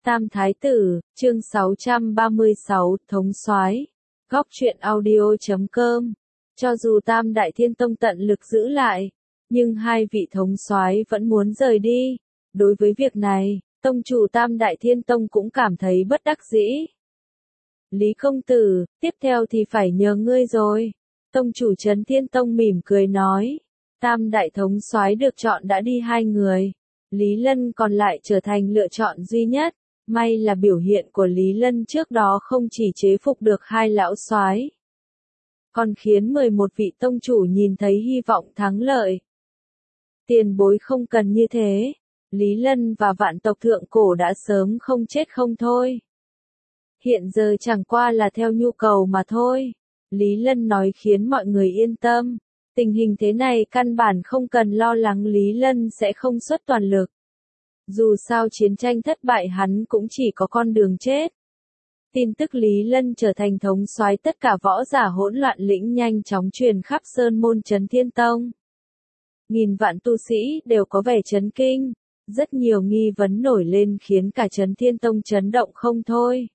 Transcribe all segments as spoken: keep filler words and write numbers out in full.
Tam Thái Tử, chương sáu trăm ba mươi sáu, Thống soái. Góc truyện audio chấm com. Cho dù Tam Đại Thiên Tông tận lực giữ lại, nhưng hai vị thống soái vẫn muốn rời đi. Đối với việc này, tông chủ Tam Đại Thiên Tông cũng cảm thấy bất đắc dĩ. Lý công tử, tiếp theo thì phải nhờ ngươi rồi. Tông chủ Trấn Thiên Tông mỉm cười nói. Tam Đại thống soái được chọn đã đi hai người. Lý Lân còn lại trở thành lựa chọn duy nhất. May là biểu hiện của Lý Lân trước đó không chỉ chế phục được hai lão soái, còn khiến mười một vị tông chủ nhìn thấy hy vọng thắng lợi. Tiền bối không cần như thế, Lý Lân và vạn tộc thượng cổ đã sớm không chết không thôi. Hiện giờ chẳng qua là theo nhu cầu mà thôi. Lý Lân nói khiến mọi người yên tâm. Tình hình thế này căn bản không cần lo lắng Lý Lân sẽ không xuất toàn lực. Dù sao chiến tranh thất bại hắn cũng chỉ có con đường chết. Tin tức Lý Lân trở thành thống soái tất cả võ giả hỗn loạn lĩnh nhanh chóng truyền khắp sơn môn Trấn Thiên Tông. Nghìn vạn tu sĩ đều có vẻ chấn kinh, rất nhiều nghi vấn nổi lên khiến cả Trấn Thiên Tông chấn động không thôi.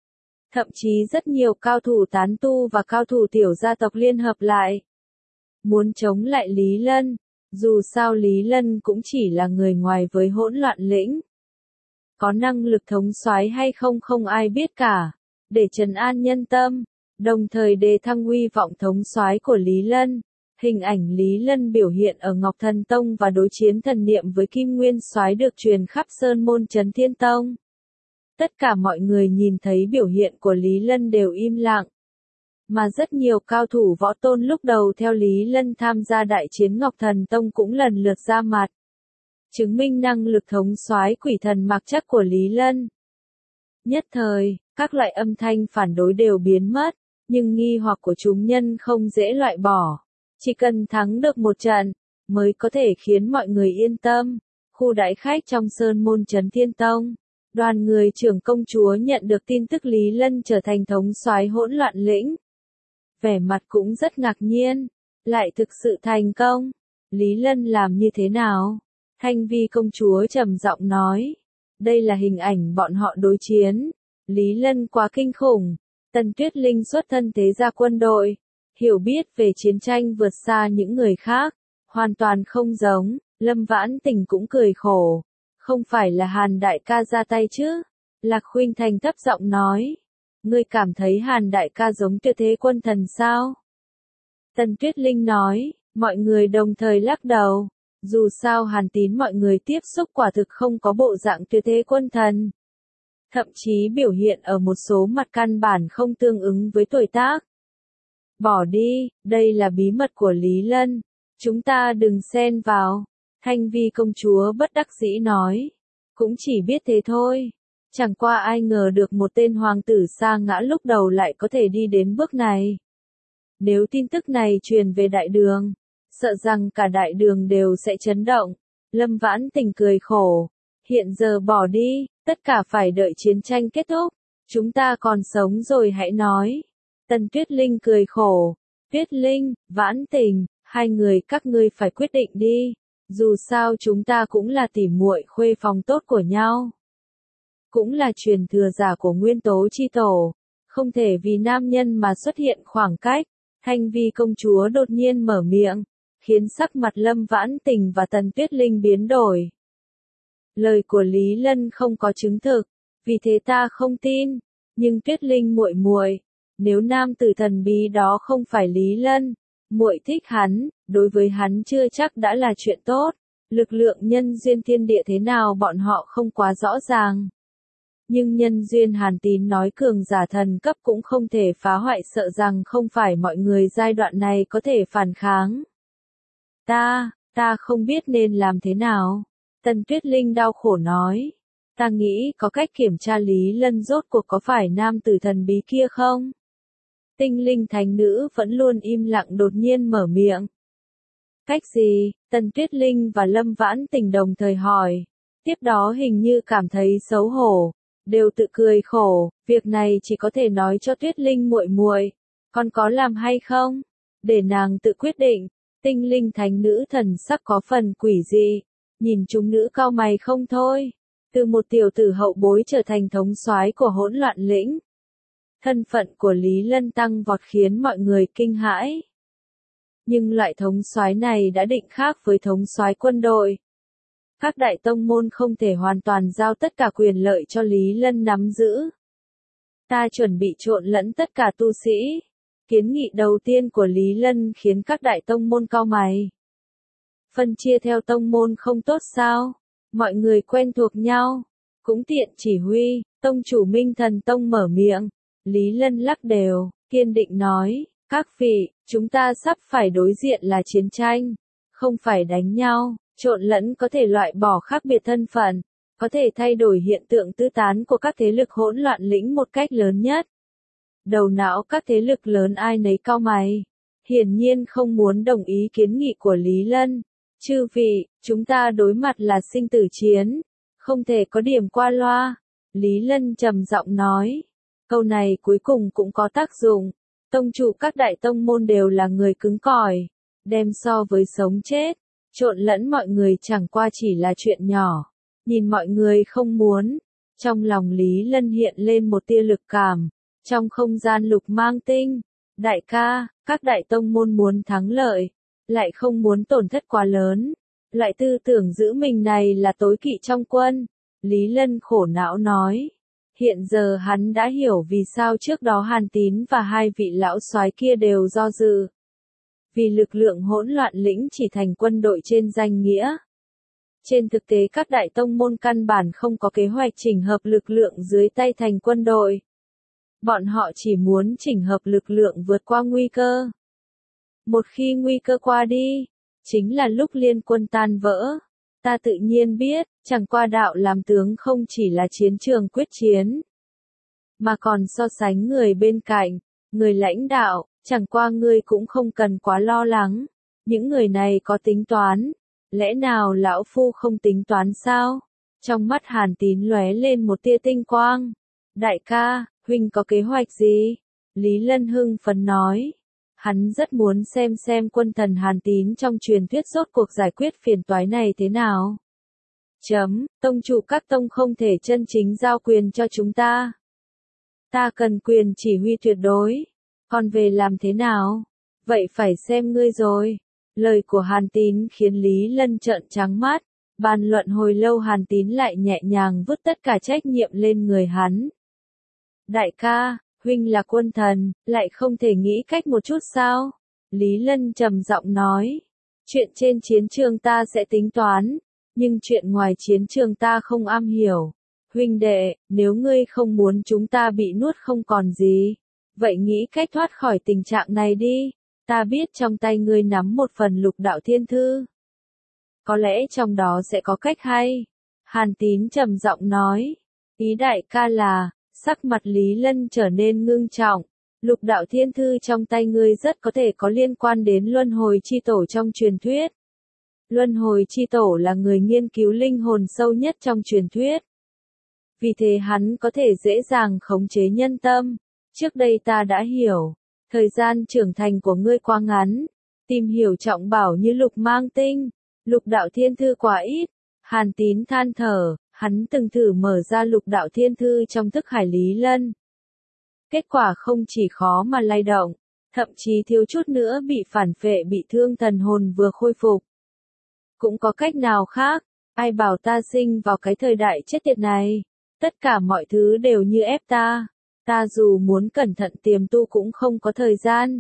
Thậm chí rất nhiều cao thủ tán tu và cao thủ tiểu gia tộc liên hợp lại, muốn chống lại Lý Lân. Dù sao Lý Lân cũng chỉ là người ngoài với hỗn loạn lĩnh. Có năng lực thống soái hay không không ai biết cả. Để trấn an nhân tâm, đồng thời đề thăng uy vọng thống soái của Lý Lân, hình ảnh Lý Lân biểu hiện ở Ngọc Thần Tông và đối chiến thần niệm với Kim Nguyên Soái được truyền khắp sơn môn Trấn Thiên Tông. Tất cả mọi người nhìn thấy biểu hiện của Lý Lân đều im lặng. Mà rất nhiều cao thủ võ tôn lúc đầu theo Lý Lân tham gia đại chiến Ngọc Thần Tông cũng lần lượt ra mặt, chứng minh năng lực thống soái quỷ thần mặc chắc của Lý Lân. Nhất thời, các loại âm thanh phản đối đều biến mất, nhưng nghi hoặc của chúng nhân không dễ loại bỏ. Chỉ cần thắng được một trận, mới có thể khiến mọi người yên tâm. Khu đãi khách trong sơn môn Trấn Thiên Tông, đoàn người trưởng công chúa nhận được tin tức Lý Lân trở thành thống soái hỗn loạn lĩnh. Vẻ mặt cũng rất ngạc nhiên, lại thực sự thành công. Lý Lân làm như thế nào? Thanh Vi công chúa trầm giọng nói. Đây là hình ảnh bọn họ đối chiến. Lý Lân quá kinh khủng. Tần Tuyết Linh xuất thân thế gia quân đội, hiểu biết về chiến tranh vượt xa những người khác, hoàn toàn không giống. Lâm Vãn Tình cũng cười khổ. Không phải là Hàn đại ca ra tay chứ? Lạc Khuynh Thành thấp giọng nói. Ngươi cảm thấy Hàn đại ca giống Tuyệt Thế Quân Thần sao? Tần Tuyết Linh nói, mọi người đồng thời lắc đầu. Dù sao Hàn Tín mọi người tiếp xúc quả thực không có bộ dạng Tuyệt Thế Quân Thần. Thậm chí biểu hiện ở một số mặt căn bản không tương ứng với tuổi tác. Bỏ đi, đây là bí mật của Lý Lân. Chúng ta đừng xen vào. Thanh Vi công chúa bất đắc dĩ nói. Cũng chỉ biết thế thôi. Chẳng qua ai ngờ được một tên hoàng tử sa ngã lúc đầu lại có thể đi đến bước này. Nếu tin tức này truyền về đại đường, sợ rằng cả đại đường đều sẽ chấn động. Lâm Vãn Tình cười khổ. Hiện giờ bỏ đi, tất cả phải đợi chiến tranh kết thúc. Chúng ta còn sống rồi hãy nói. Tần Tuyết Linh cười khổ. Tuyết Linh, Vãn Tình, hai người các ngươi phải quyết định đi. Dù sao chúng ta cũng là tỉ muội khuê phòng tốt của nhau. Cũng là truyền thừa giả của Nguyên Tố Chi Tổ. Không thể vì nam nhân mà xuất hiện khoảng cách. Thanh Vi công chúa đột nhiên mở miệng, khiến sắc mặt Lâm Vãn Tình và Tần Tuyết Linh biến đổi. Lời của Lý Lân không có chứng thực, vì thế ta không tin. Nhưng Tuyết Linh muội muội, nếu nam tử thần bí đó không phải Lý Lân, muội thích hắn, đối với hắn chưa chắc đã là chuyện tốt. Lực lượng nhân duyên thiên địa thế nào bọn họ không quá rõ ràng. Nhưng nhân duyên Hàn Tín nói cường giả thần cấp cũng không thể phá hoại, sợ rằng không phải mọi người giai đoạn này có thể phản kháng. Ta, ta không biết nên làm thế nào. Tần Tuyết Linh đau khổ nói. Ta nghĩ có cách kiểm tra Lý Lân rốt cuộc có phải nam tử thần bí kia không? Tinh linh thánh nữ vẫn luôn im lặng đột nhiên mở miệng. Cách gì? Tần Tuyết Linh và Lâm Vãn Tình đồng thời hỏi. Tiếp đó hình như cảm thấy xấu hổ, đều tự cười khổ. Việc này chỉ có thể nói cho Tuyết Linh muội muội, con có làm hay không? Để nàng tự quyết định. Tinh linh thánh nữ thần sắc có phần quỷ dị, nhìn chúng nữ cau mày không thôi. Từ một tiểu tử hậu bối trở thành thống soái của hỗn loạn lĩnh. Thân phận của Lý Lân tăng vọt khiến mọi người kinh hãi. Nhưng loại thống soái này đã định khác với thống soái quân đội. Các đại tông môn không thể hoàn toàn giao tất cả quyền lợi cho Lý Lân nắm giữ. Ta chuẩn bị trộn lẫn tất cả tu sĩ. Kiến nghị đầu tiên của Lý Lân khiến các đại tông môn cau mày. Phân chia theo tông môn không tốt sao? Mọi người quen thuộc nhau, cũng tiện chỉ huy. Tông chủ Minh Thần Tông mở miệng. Lý Lân lắc đều, kiên định nói, các vị, chúng ta sắp phải đối diện là chiến tranh, không phải đánh nhau. Trộn lẫn có thể loại bỏ khác biệt thân phận, có thể thay đổi hiện tượng tứ tán của các thế lực hỗn loạn lĩnh một cách lớn nhất. Đầu não các thế lực lớn ai nấy cau mày, hiển nhiên không muốn đồng ý kiến nghị của Lý Lân. Chư vị, chúng ta đối mặt là sinh tử chiến, không thể có điểm qua loa. Lý Lân trầm giọng nói, câu này cuối cùng cũng có tác dụng. Tông chủ các đại tông môn đều là người cứng cỏi, đem so với sống chết. Trộn lẫn mọi người chẳng qua chỉ là chuyện nhỏ. Nhìn mọi người không muốn. Trong lòng Lý Lân hiện lên một tia lực cảm. Trong không gian lục mang tinh. Đại ca, các đại tông môn muốn thắng lợi. Lại không muốn tổn thất quá lớn. Loại tư tưởng giữ mình này là tối kỵ trong quân. Lý Lân khổ não nói. Hiện giờ hắn đã hiểu vì sao trước đó Hàn Tín và hai vị lão soái kia đều do dự. Vì lực lượng hỗn loạn lĩnh chỉ thành quân đội trên danh nghĩa. Trên thực tế các đại tông môn căn bản không có kế hoạch chỉnh hợp lực lượng dưới tay thành quân đội. Bọn họ chỉ muốn chỉnh hợp lực lượng vượt qua nguy cơ. Một khi nguy cơ qua đi, chính là lúc liên quân tan vỡ. Ta tự nhiên biết, chẳng qua đạo làm tướng không chỉ là chiến trường quyết chiến, mà còn so sánh người bên cạnh, người lãnh đạo. Chẳng qua ngươi cũng không cần quá lo lắng. Những người này có tính toán. Lẽ nào lão phu không tính toán sao? Trong mắt Hàn Tín lóe lên một tia tinh quang. Đại ca, huynh có kế hoạch gì? Lý Lân hưng phấn nói. Hắn rất muốn xem xem quân thần Hàn Tín trong truyền thuyết rốt cuộc giải quyết phiền toái này thế nào. Chấm, tông chủ các tông không thể chân chính giao quyền cho chúng ta. Ta cần quyền chỉ huy tuyệt đối. Còn về làm thế nào? Vậy phải xem ngươi rồi. Lời của Hàn Tín khiến Lý Lân trợn trắng mắt. Bàn luận hồi lâu Hàn Tín lại nhẹ nhàng vứt tất cả trách nhiệm lên người hắn. Đại ca, huynh là quân thần, lại không thể nghĩ cách một chút sao? Lý Lân trầm giọng nói. Chuyện trên chiến trường ta sẽ tính toán, nhưng chuyện ngoài chiến trường ta không am hiểu. Huynh đệ, nếu ngươi không muốn chúng ta bị nuốt không còn gì, vậy nghĩ cách thoát khỏi tình trạng này đi. Ta biết trong tay ngươi nắm một phần lục đạo thiên thư. Có lẽ trong đó sẽ có cách hay. Hàn Tín trầm giọng nói. Ý đại ca là, sắc mặt Lý Lân trở nên ngưng trọng. Lục đạo thiên thư trong tay ngươi rất có thể có liên quan đến luân hồi chi tổ trong truyền thuyết. Luân hồi chi tổ là người nghiên cứu linh hồn sâu nhất trong truyền thuyết. Vì thế hắn có thể dễ dàng khống chế nhân tâm. Trước đây ta đã hiểu, thời gian trưởng thành của ngươi quá ngắn, tìm hiểu trọng bảo như lục mang tinh, lục đạo thiên thư quá ít. Hàn Tín than thở, hắn từng thử mở ra lục đạo thiên thư trong thức hải Lý Lân. Kết quả không chỉ khó mà lay động, thậm chí thiếu chút nữa bị phản phệ bị thương thần hồn vừa khôi phục. Cũng có cách nào khác, ai bảo ta sinh vào cái thời đại chết tiệt này, tất cả mọi thứ đều như ép ta. Ta dù muốn cẩn thận tiềm tu cũng không có thời gian.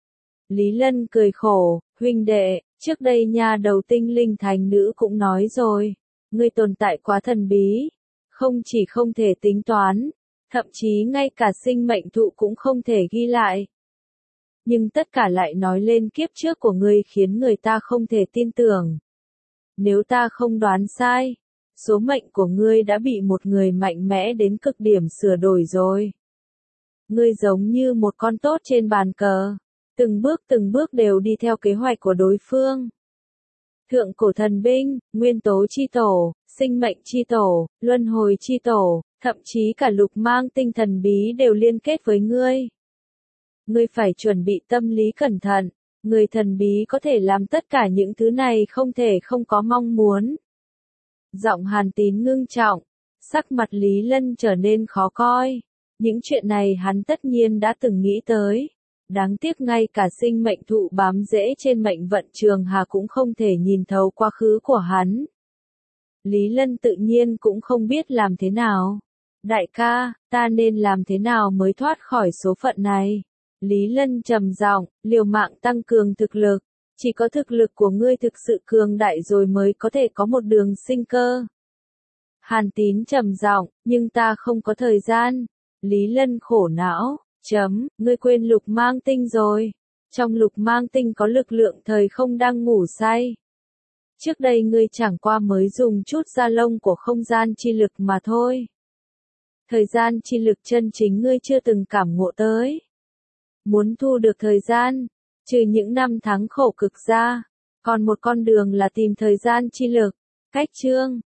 Lý Lân cười khổ, huynh đệ, trước đây nhà đầu tinh linh thành nữ cũng nói rồi, ngươi tồn tại quá thần bí, không chỉ không thể tính toán, thậm chí ngay cả sinh mệnh thụ cũng không thể ghi lại. Nhưng tất cả lại nói lên kiếp trước của ngươi khiến người ta không thể tin tưởng. Nếu ta không đoán sai, số mệnh của ngươi đã bị một người mạnh mẽ đến cực điểm sửa đổi rồi. Ngươi giống như một con tốt trên bàn cờ, từng bước từng bước đều đi theo kế hoạch của đối phương. Thượng cổ thần binh, nguyên tố chi tổ, sinh mệnh chi tổ, luân hồi chi tổ, thậm chí cả lục mang tinh thần bí đều liên kết với ngươi. Ngươi phải chuẩn bị tâm lý cẩn thận, người thần bí có thể làm tất cả những thứ này không thể không có mong muốn. Giọng Hàn Tín ngưng trọng, Sắc mặt Lý Lân trở nên khó coi. Những chuyện này hắn tất nhiên đã từng nghĩ tới. Đáng tiếc ngay cả sinh mệnh thụ bám rễ trên mệnh vận Trường Hà cũng không thể nhìn thấu quá khứ của hắn. Lý Lân tự nhiên cũng không biết làm thế nào. Đại ca, ta nên làm thế nào mới thoát khỏi số phận này? Lý Lân trầm giọng, liều mạng tăng cường thực lực. Chỉ có thực lực của ngươi thực sự cường đại rồi mới có thể có một đường sinh cơ. Hàn Tín trầm giọng, nhưng ta không có thời gian. Lý Lân khổ não, chấm, ngươi quên lục mang tinh rồi. Trong lục mang tinh có lực lượng thời không đang ngủ say. Trước đây ngươi chẳng qua mới dùng chút da lông của không gian chi lực mà thôi. Thời gian chi lực chân chính ngươi chưa từng cảm ngộ tới. Muốn thu được thời gian, trừ những năm tháng khổ cực ra, còn một con đường là tìm thời gian chi lực. Cách chương